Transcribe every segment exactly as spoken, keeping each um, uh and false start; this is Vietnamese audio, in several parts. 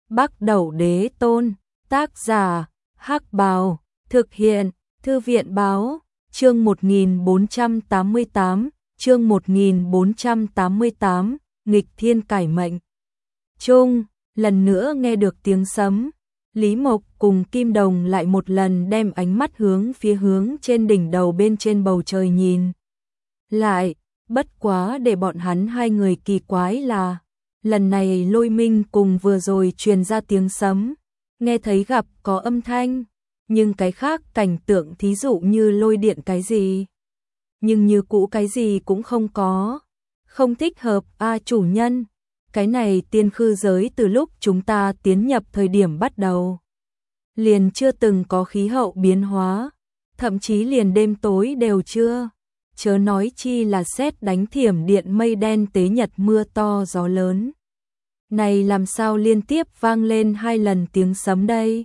Bắc Đẩu Đế Tôn, tác giả, Hắc Bào, thực hiện, Thư viện báo, chương một nghìn bốn trăm tám mươi tám, chương một nghìn bốn trăm tám mươi tám, nghịch thiên cải mệnh. Trung, lần nữa nghe được tiếng sấm, Lý Mộc cùng Kim Đồng lại một lần đem ánh mắt hướng phía hướng trên đỉnh đầu bên trên bầu trời nhìn. Lại, bất quá để bọn hắn hai người kỳ quái là, lần này lôi minh cùng vừa rồi truyền ra tiếng sấm, nghe thấy gặp có âm thanh, nhưng cái khác cảnh tượng thí dụ như lôi điện cái gì. Nhưng như cũ cái gì cũng không có, không thích hợp a chủ nhân. Cái này tiên khư giới từ lúc chúng ta tiến nhập thời điểm bắt đầu liền chưa từng có khí hậu biến hóa, thậm chí liền đêm tối đều chưa, chớ nói chi là sét đánh thiểm điện mây đen tế nhật mưa to gió lớn. Này làm sao liên tiếp vang lên hai lần tiếng sấm đây?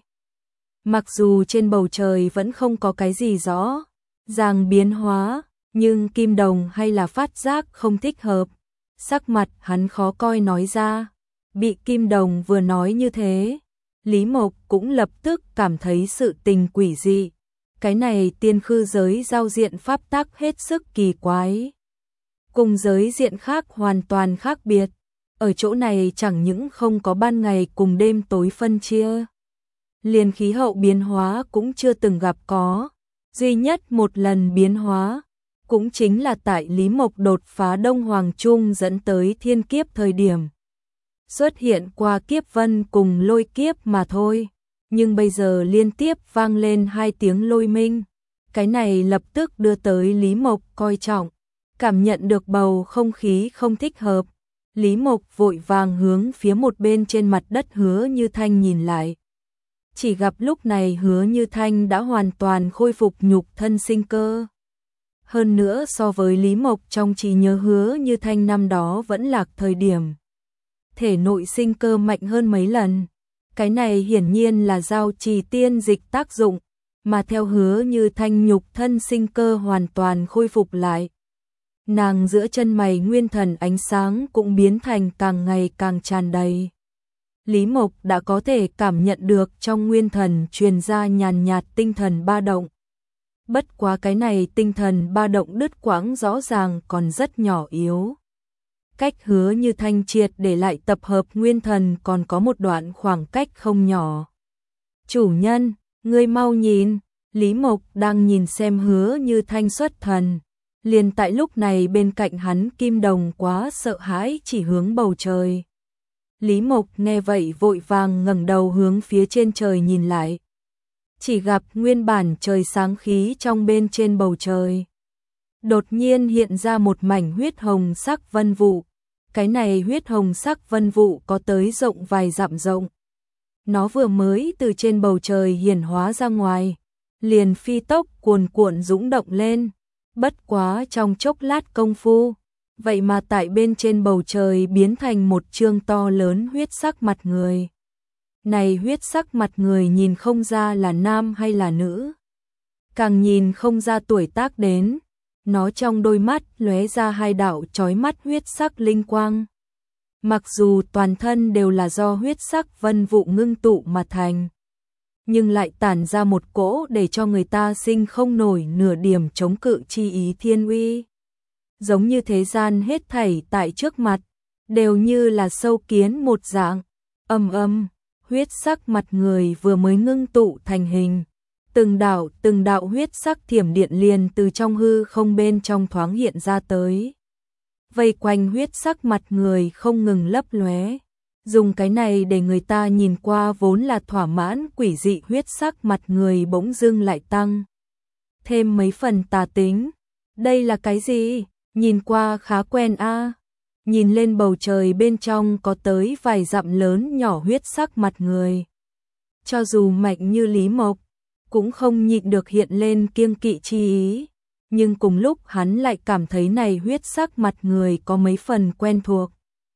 Mặc dù trên bầu trời vẫn không có cái gì rõ ràng biến hóa, nhưng Kim Đồng hay là phát giác không thích hợp. Sắc mặt hắn khó coi nói ra, bị Kim Đồng vừa nói như thế, Lý Mộc cũng lập tức cảm thấy sự tình quỷ dị. Cái này tiên khư giới giao diện pháp tắc hết sức kỳ quái, cùng giới diện khác hoàn toàn khác biệt. Ở chỗ này chẳng những không có ban ngày cùng đêm tối phân chia, liền khí hậu biến hóa cũng chưa từng gặp có, duy nhất một lần biến hóa cũng chính là tại Lý Mộc đột phá Đông Hoàng Trung dẫn tới thiên kiếp thời điểm xuất hiện qua kiếp vân cùng lôi kiếp mà thôi. Nhưng bây giờ liên tiếp vang lên hai tiếng lôi minh, cái này lập tức đưa tới Lý Mộc coi trọng, cảm nhận được bầu không khí không thích hợp. Lý Mộc vội vàng hướng phía một bên trên mặt đất Hứa Như Thanh nhìn lại. Chỉ gặp lúc này Hứa Như Thanh đã hoàn toàn khôi phục nhục thân sinh cơ. Hơn nữa so với Lý Mộc trong trí nhớ Hứa Như Thanh năm đó vẫn lạc thời điểm, thể nội sinh cơ mạnh hơn mấy lần. Cái này hiển nhiên là giao trì tiên dịch tác dụng, mà theo Hứa Như Thanh nhục thân sinh cơ hoàn toàn khôi phục lại. Nàng giữa chân mày nguyên thần ánh sáng cũng biến thành càng ngày càng tràn đầy. Lý Mộc đã có thể cảm nhận được trong nguyên thần truyền ra nhàn nhạt tinh thần ba động. Bất quá cái này tinh thần ba động đứt quãng rõ ràng còn rất nhỏ yếu. Cách Hứa Như Thanh triệt để lại tập hợp nguyên thần còn có một đoạn khoảng cách không nhỏ. Chủ nhân, ngươi mau nhìn, Lý Mộc đang nhìn xem Hứa Như Thanh xuất thần. Liền tại lúc này bên cạnh hắn Kim Đồng quá sợ hãi chỉ hướng bầu trời. Lý Mộc nghe vậy vội vàng ngẩng đầu hướng phía trên trời nhìn lại. Chỉ gặp nguyên bản trời sáng khí trong bên trên bầu trời đột nhiên hiện ra một mảnh huyết hồng sắc vân vụ. Cái này huyết hồng sắc vân vụ có tới rộng vài dặm rộng. Nó vừa mới từ trên bầu trời hiển hóa ra ngoài, liền phi tốc cuồn cuộn dũng động lên. Bất quá trong chốc lát công phu, vậy mà tại bên trên bầu trời biến thành một trương to lớn huyết sắc mặt người. Này huyết sắc mặt người nhìn không ra là nam hay là nữ, càng nhìn không ra tuổi tác đến. Nó trong đôi mắt lóe ra hai đạo chói mắt huyết sắc linh quang. Mặc dù toàn thân đều là do huyết sắc vân vụ ngưng tụ mà thành, nhưng lại tản ra một cỗ để cho người ta sinh không nổi nửa điểm chống cự chi ý thiên uy. Giống như thế gian hết thảy tại trước mặt, đều như là sâu kiến một dạng. Âm âm, huyết sắc mặt người vừa mới ngưng tụ thành hình. Từng đạo từng đạo huyết sắc thiểm điện liền từ trong hư không bên trong thoáng hiện ra tới. Vây quanh huyết sắc mặt người không ngừng lấp lóe. Dùng cái này để người ta nhìn qua vốn là thỏa mãn quỷ dị huyết sắc mặt người bỗng dưng lại tăng thêm mấy phần tà tính. Đây là cái gì? Nhìn qua khá quen a. À. Nhìn lên bầu trời bên trong có tới vài dặm lớn nhỏ huyết sắc mặt người. Cho dù mạnh như Lý Mộc, cũng không nhịn được hiện lên kiêng kỵ chi ý. Nhưng cùng lúc hắn lại cảm thấy này huyết sắc mặt người có mấy phần quen thuộc.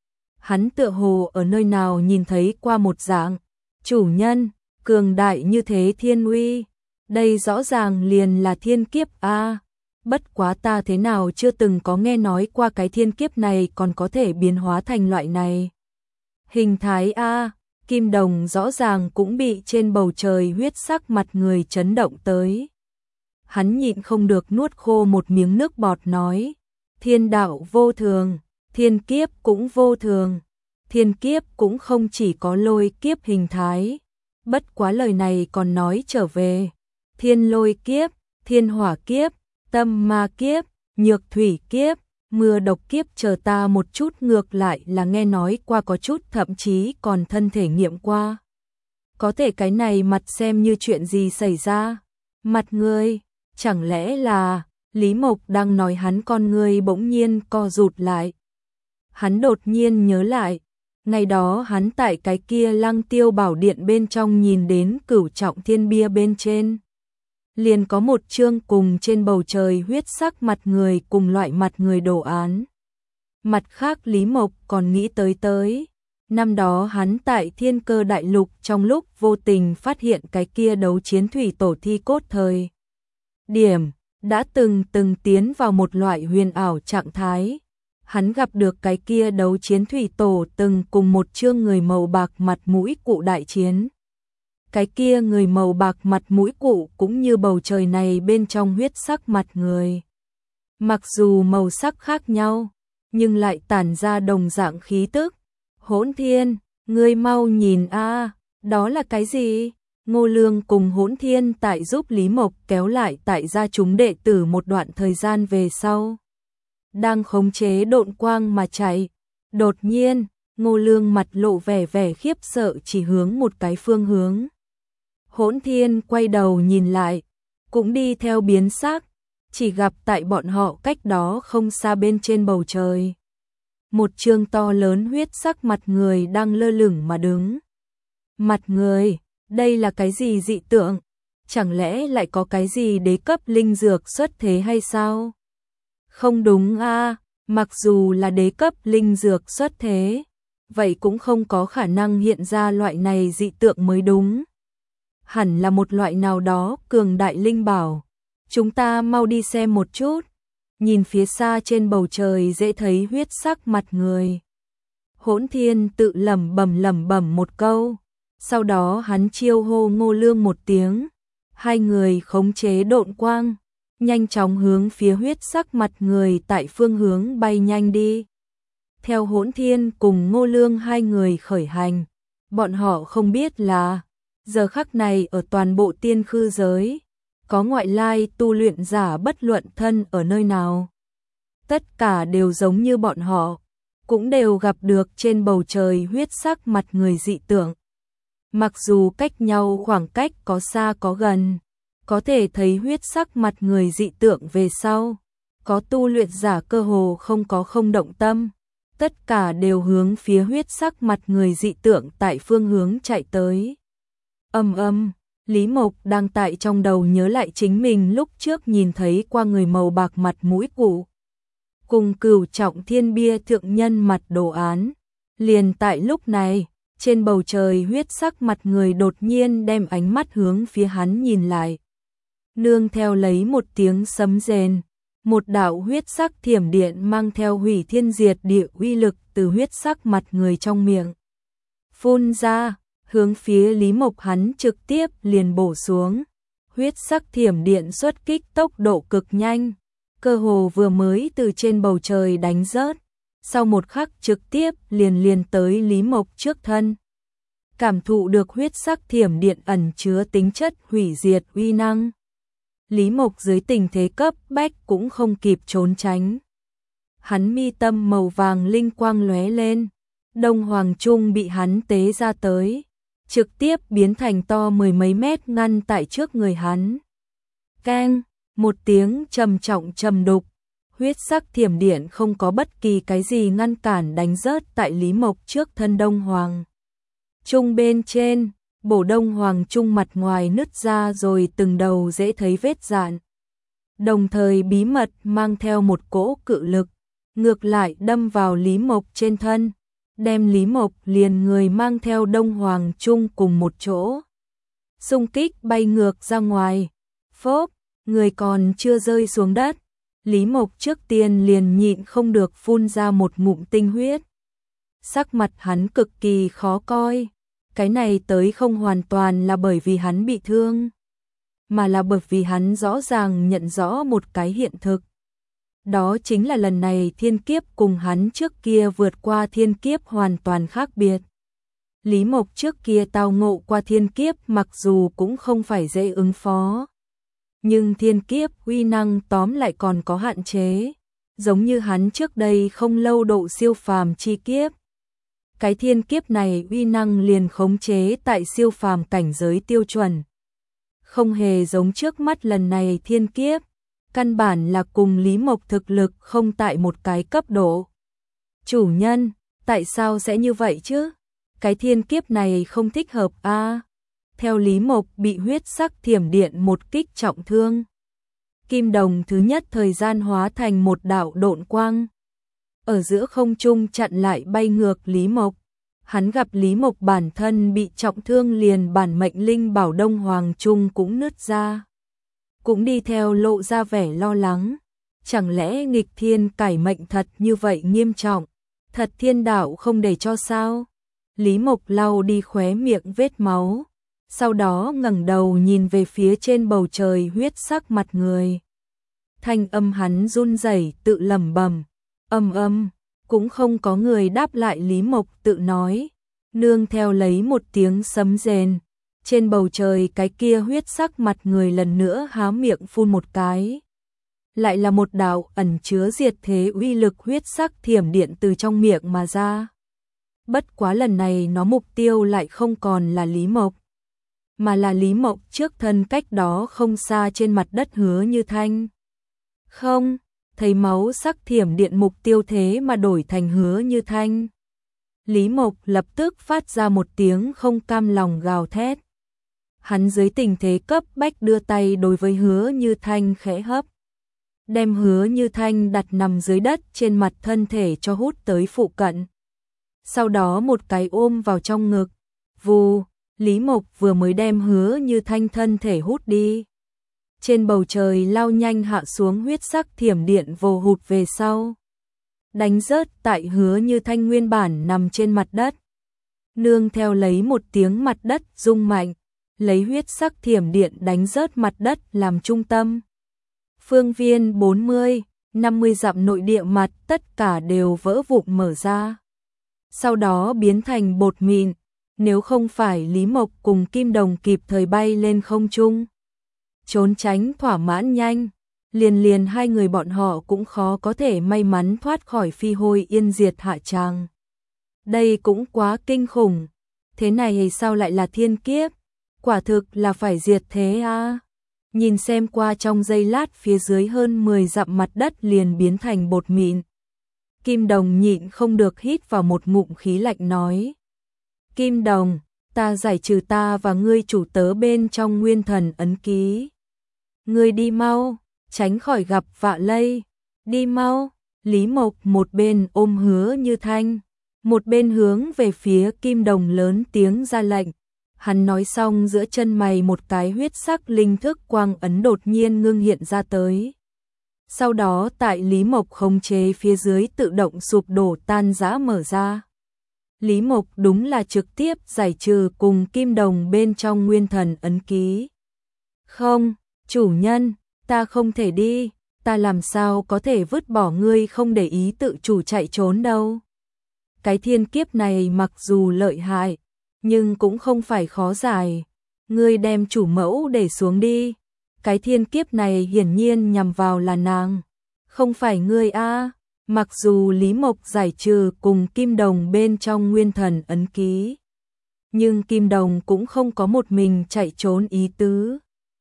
Hắn tựa hồ ở nơi nào nhìn thấy qua một dạng. Chủ nhân, cường đại như thế thiên uy. Đây rõ ràng liền là thiên kiếp a. À. Bất quá ta thế nào chưa từng có nghe nói qua cái thiên kiếp này còn có thể biến hóa thành loại này. Hình thái a. À. Kim Đồng rõ ràng cũng bị trên bầu trời huyết sắc mặt người chấn động tới. Hắn nhịn không được nuốt khô một miếng nước bọt nói, thiên đạo vô thường, thiên kiếp cũng vô thường, thiên kiếp cũng không chỉ có lôi kiếp hình thái. Bất quá lời này còn nói trở về, thiên lôi kiếp, thiên hỏa kiếp, tâm ma kiếp, nhược thủy kiếp, mưa độc kiếp chờ ta một chút, ngược lại là nghe nói qua có chút, thậm chí còn thân thể nghiệm qua. Có thể cái này mặt xem như chuyện gì xảy ra? Mặt ngươi, chẳng lẽ là... Lý Mộc đang nói hắn, con ngươi bỗng nhiên co rụt lại. Hắn đột nhiên nhớ lại, ngày đó hắn tại cái kia Lăng Tiêu Bảo Điện bên trong nhìn đến Cửu Trọng Thiên bia bên trên. Liền có một chương cùng trên bầu trời huyết sắc mặt người cùng loại mặt người đồ án. Mặt khác Lý Mộc còn nghĩ tới tới, năm đó hắn tại Thiên Cơ Đại Lục trong lúc vô tình phát hiện cái kia đấu chiến thủy tổ thi cốt thời điểm, đã từng từng tiến vào một loại huyền ảo trạng thái. Hắn gặp được cái kia đấu chiến thủy tổ từng cùng một chương người màu bạc mặt mũi cụ đại chiến. Cái kia người màu bạc mặt mũi cụ cũng như bầu trời này bên trong huyết sắc mặt người. Mặc dù màu sắc khác nhau, nhưng lại tản ra đồng dạng khí tức. Hỗn Thiên, ngươi mau nhìn a, đó là cái gì? Ngô Lương cùng Hỗn Thiên tại giúp Lý Mộc kéo lại tại gia chúng đệ tử một đoạn thời gian về sau. Đang khống chế độn quang mà chạy. Đột nhiên, Ngô Lương mặt lộ vẻ vẻ khiếp sợ chỉ hướng một cái phương hướng. Hỗn Thiên quay đầu nhìn lại, cũng đi theo biến sắc, chỉ gặp tại bọn họ cách đó không xa bên trên bầu trời. Một chương to lớn huyết sắc mặt người đang lơ lửng mà đứng. Mặt người, đây là cái gì dị tượng? Chẳng lẽ lại có cái gì đế cấp linh dược xuất thế hay sao? Không đúng a, mặc dù là đế cấp linh dược xuất thế, vậy cũng không có khả năng hiện ra loại này dị tượng mới đúng. Hẳn là một loại nào đó cường đại linh bảo. Chúng ta mau đi xem một chút. Nhìn phía xa trên bầu trời dễ thấy huyết sắc mặt người. Hỗn Thiên tự lẩm bẩm lẩm bẩm một câu, sau đó hắn chiêu hô Ngô Lương một tiếng, hai người khống chế độn quang, nhanh chóng hướng phía huyết sắc mặt người tại phương hướng bay nhanh đi. Theo Hỗn Thiên cùng Ngô Lương hai người khởi hành, bọn họ không biết là giờ khắc này ở toàn bộ tiên khư giới, có ngoại lai tu luyện giả bất luận thân ở nơi nào. Tất cả đều giống như bọn họ, cũng đều gặp được trên bầu trời huyết sắc mặt người dị tượng. Mặc dù cách nhau khoảng cách có xa có gần, có thể thấy huyết sắc mặt người dị tượng về sau, có tu luyện giả cơ hồ không có không động tâm, tất cả đều hướng phía huyết sắc mặt người dị tượng tại phương hướng chạy tới. Âm âm, Lý Mộc đang tại trong đầu nhớ lại chính mình lúc trước nhìn thấy qua người màu bạc mặt mũi cụ. Cùng Cửu Trọng Thiên bia thượng nhân mặt đồ án. Liền tại lúc này, trên bầu trời huyết sắc mặt người đột nhiên đem ánh mắt hướng phía hắn nhìn lại. Nương theo lấy một tiếng sấm rền, một đạo huyết sắc thiểm điện mang theo hủy thiên diệt địa uy lực từ huyết sắc mặt người trong miệng phun ra, hướng phía Lý Mộc hắn trực tiếp liền bổ xuống. Huyết sắc thiểm điện xuất kích tốc độ cực nhanh, cơ hồ vừa mới từ trên bầu trời đánh rớt, sau một khắc trực tiếp liền liền tới Lý Mộc trước thân. Cảm thụ được huyết sắc thiểm điện ẩn chứa tính chất hủy diệt uy năng, Lý Mộc dưới tình thế cấp bách cũng không kịp trốn tránh. Hắn mi tâm màu vàng linh quang lóe lên, Đông Hoàng Trung bị hắn tế ra tới, trực tiếp biến thành to mười mấy mét ngăn tại trước người hắn. Keng, một tiếng trầm trọng trầm đục, huyết sắc thiểm điện không có bất kỳ cái gì ngăn cản đánh rớt tại Lý Mộc trước thân Đông Hoàng Trung bên trên, bổ Đông Hoàng Trung mặt ngoài nứt ra rồi từng đầu dễ thấy vết dạn. Đồng thời bí mật mang theo một cỗ cự lực, ngược lại đâm vào Lý Mộc trên thân, đem Lý Mộc liền người mang theo Đông Hoàng Trung cùng một chỗ. Xung kích bay ngược ra ngoài, phốp, người còn chưa rơi xuống đất. Lý Mộc trước tiên liền nhịn không được phun ra một ngụm tinh huyết. Sắc mặt hắn cực kỳ khó coi, Cái này tới không hoàn toàn là bởi vì hắn bị thương, mà là bởi vì hắn rõ ràng nhận rõ một cái hiện thực. Đó chính là lần này thiên kiếp cùng hắn trước kia vượt qua thiên kiếp hoàn toàn khác biệt. Lý Mộc trước kia tao ngộ qua thiên kiếp mặc dù cũng không phải dễ ứng phó. Nhưng thiên kiếp uy năng tóm lại còn có hạn chế, giống như hắn trước đây không lâu độ siêu phàm chi kiếp. Cái thiên kiếp này uy năng liền khống chế tại siêu phàm cảnh giới tiêu chuẩn. Không hề giống trước mắt lần này thiên kiếp, căn bản là cùng Lý Mộc thực lực không tại một cái cấp độ. Chủ nhân, tại sao sẽ như vậy chứ? Cái thiên kiếp này không thích hợp a. À? Theo Lý Mộc bị huyết sắc thiểm điện một kích trọng thương. Kim đồng thứ nhất thời gian hóa thành một đạo độn quang. Ở giữa không trung chặn lại bay ngược Lý Mộc. Hắn gặp Lý Mộc bản thân bị trọng thương liền bản mệnh linh bảo Đông Hoàng Trung cũng nứt ra. Cũng đi theo lộ ra vẻ lo lắng. Chẳng lẽ nghịch thiên cải mệnh thật như vậy nghiêm trọng? Thật thiên đạo không để cho sao? Lý Mộc lau đi khóe miệng vết máu. Sau đó ngẩng đầu nhìn về phía trên bầu trời huyết sắc mặt người. Thanh âm hắn run rẩy tự lẩm bẩm, âm âm, cũng không có người đáp lại. Lý Mộc tự nói, nương theo lấy một tiếng sấm rền. Trên bầu trời cái kia huyết sắc mặt người lần nữa há miệng phun một cái. Lại là một đạo ẩn chứa diệt thế uy lực huyết sắc thiểm điện từ trong miệng mà ra. Bất quá lần này nó mục tiêu lại không còn là Lý Mộc, mà là Lý Mộc trước thân cách đó không xa trên mặt đất Hứa Như Thanh. Không, thấy máu sắc thiểm điện mục tiêu thế mà đổi thành Hứa Như Thanh. Lý Mộc lập tức phát ra một tiếng không cam lòng gào thét. Hắn dưới tình thế cấp bách đưa tay đối với Hứa Như Thanh khẽ hấp. Đem Hứa Như Thanh đặt nằm dưới đất trên mặt thân thể cho hút tới phụ cận. Sau đó một cái ôm vào trong ngực. Vù, Lý Mộc vừa mới đem Hứa Như Thanh thân thể hút đi. Trên bầu trời lao nhanh hạ xuống huyết sắc thiểm điện vồ hụt về sau. Đánh rớt tại Hứa Như Thanh nguyên bản nằm trên mặt đất. Nương theo lấy một tiếng mặt đất rung mạnh, lấy huyết sắc thiểm điện đánh rớt mặt đất làm trung tâm. Phương viên bốn mươi, năm mươi dặm nội địa mặt tất cả đều vỡ vụn mở ra. Sau đó biến thành bột mịn, nếu không phải Lý Mộc cùng Kim Đồng kịp thời bay lên không trung, trốn tránh thỏa mãn nhanh, liền liền hai người bọn họ cũng khó có thể may mắn thoát khỏi phi hôi yên diệt hạ tràng. Đây cũng quá kinh khủng, thế này sao lại là thiên kiếp, quả thực là phải diệt thế a. À? Nhìn xem qua trong giây lát phía dưới hơn mười dặm mặt đất liền biến thành bột mịn. Kim Đồng nhịn không được hít vào một ngụm khí lạnh nói. Kim Đồng, ta giải trừ ta và ngươi chủ tớ bên trong nguyên thần ấn ký. Ngươi đi mau, tránh khỏi gặp vạ lây. Đi mau, Lý Mộc một bên ôm Hứa Như Thanh, một bên hướng về phía Kim Đồng lớn tiếng ra lệnh. Hắn nói xong giữa chân mày một cái huyết sắc linh thức quang ấn đột nhiên ngưng hiện ra tới. Sau đó tại Lý Mộc khống chế phía dưới tự động sụp đổ tan rã mở ra. Lý Mộc đúng là trực tiếp giải trừ cùng Kim Đồng bên trong nguyên thần ấn ký. Không, chủ nhân, ta không thể đi, ta làm sao có thể vứt bỏ ngươi không để ý tự chủ chạy trốn đâu. Cái thiên kiếp này mặc dù lợi hại, nhưng cũng không phải khó giải. Ngươi đem chủ mẫu để xuống đi. Cái thiên kiếp này hiển nhiên nhằm vào là nàng, không phải ngươi a. À. Mặc dù Lý Mộc giải trừ cùng Kim Đồng bên trong nguyên thần ấn ký, nhưng Kim Đồng cũng không có một mình chạy trốn ý tứ.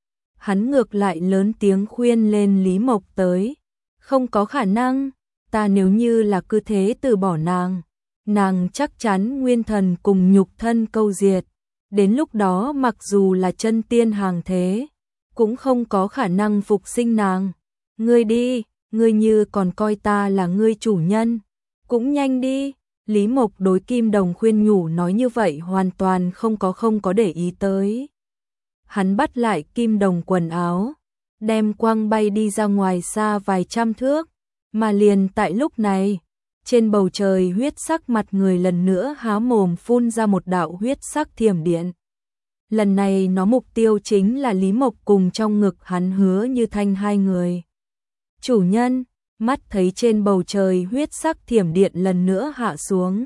Hắn ngược lại lớn tiếng khuyên lên Lý Mộc tới. Không có khả năng, ta nếu như là cứ thế từ bỏ nàng, nàng chắc chắn nguyên thần cùng nhục thân câu diệt. Đến lúc đó mặc dù là chân tiên hàng thế, cũng không có khả năng phục sinh nàng. Ngươi đi, ngươi như còn coi ta là ngươi chủ nhân, cũng nhanh đi. Lý Mộc đối Kim Đồng khuyên nhủ nói như vậy hoàn toàn không có không có để ý tới. Hắn bắt lại Kim Đồng quần áo, đem quăng bay đi ra ngoài xa vài trăm thước, mà liền tại lúc này, Trên bầu trời huyết sắc mặt người lần nữa há mồm phun ra một đạo huyết sắc thiểm điện. Lần này nó mục tiêu chính là Lý Mộc cùng trong ngực hắn Hứa Như Thanh hai người. Chủ nhân, mắt thấy trên bầu trời huyết sắc thiểm điện lần nữa hạ xuống.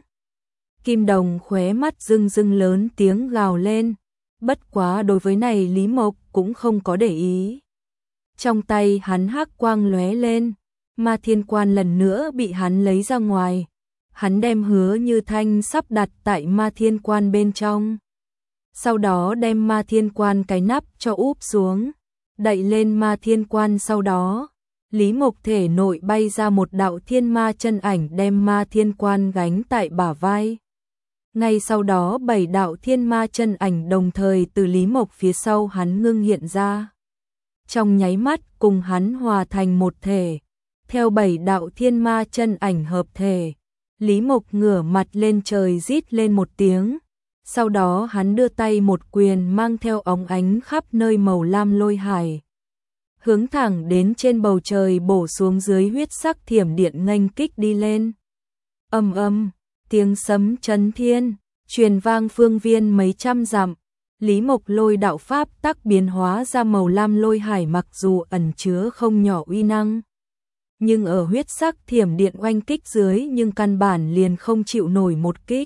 Kim Đồng khóe mắt rưng rưng lớn tiếng gào lên, bất quá đối với này Lý Mộc cũng không có để ý. Trong tay hắn hắc quang lóe lên, Ma Thiên Quan lần nữa bị hắn lấy ra ngoài. Hắn đem Hứa Như Thanh sắp đặt tại Ma Thiên Quan bên trong. Sau đó đem Ma Thiên Quan cái nắp cho úp xuống, đậy lên Ma Thiên Quan, sau đó Lý Mộc thể nội bay ra một đạo thiên ma chân ảnh đem Ma Thiên Quan gánh tại bả vai. Ngay sau đó bảy đạo thiên ma chân ảnh đồng thời từ Lý Mộc phía sau hắn ngưng hiện ra. Trong nháy mắt cùng hắn hòa thành một thể. Theo bảy đạo thiên ma chân ảnh hợp thể, Lý Mộc ngửa mặt lên trời rít lên một tiếng. Sau đó hắn đưa tay một quyền mang theo óng ánh khắp nơi màu lam lôi hải, hướng thẳng đến trên bầu trời bổ xuống dưới huyết sắc thiểm điện nghênh kích đi lên. Ầm ầm, tiếng sấm chấn thiên, truyền vang phương viên mấy trăm dặm. Lý Mộc lôi đạo pháp tắc biến hóa ra màu lam lôi hải, mặc dù ẩn chứa không nhỏ uy năng, nhưng ở huyết sắc thiểm điện oanh kích dưới nhưng căn bản liền không chịu nổi một kích.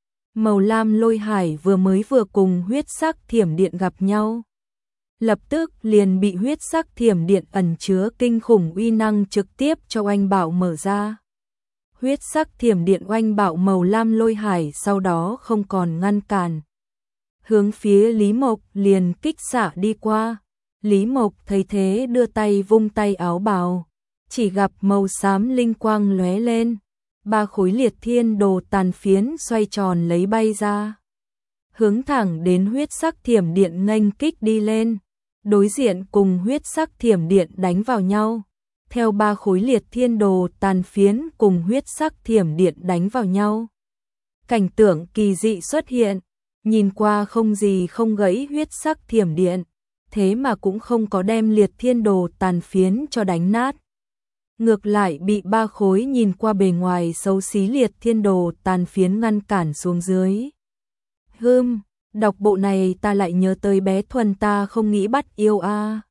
Màu lam lôi hải vừa mới vừa cùng huyết sắc thiểm điện gặp nhau, lập tức liền bị huyết sắc thiểm điện ẩn chứa kinh khủng uy năng trực tiếp cho oanh bạo mở ra. Huyết sắc thiểm điện oanh bạo màu lam lôi hải, sau đó không còn ngăn cản, hướng phía Lý Mộc liền kích xạ đi qua. Lý Mộc thấy thế đưa tay vung tay áo bào, chỉ gặp màu xám linh quang lóe lên, ba khối liệt thiên đồ tàn phiến xoay tròn lấy bay ra, hướng thẳng đến huyết sắc thiểm điện nghênh kích đi lên, đối diện cùng huyết sắc thiểm điện đánh vào nhau. Theo ba khối liệt thiên đồ tàn phiến cùng huyết sắc thiểm điện đánh vào nhau, cảnh tượng kỳ dị xuất hiện. Nhìn qua không gì không gãy huyết sắc thiểm điện, thế mà cũng không có đem liệt thiên đồ tàn phiến cho đánh nát. Ngược lại bị ba khối nhìn qua bề ngoài xấu xí liệt thiên đồ tàn phiến ngăn cản xuống dưới. Hừm, đọc bộ này ta lại nhớ tới bé Thuần ta không nghĩ bắt yêu a.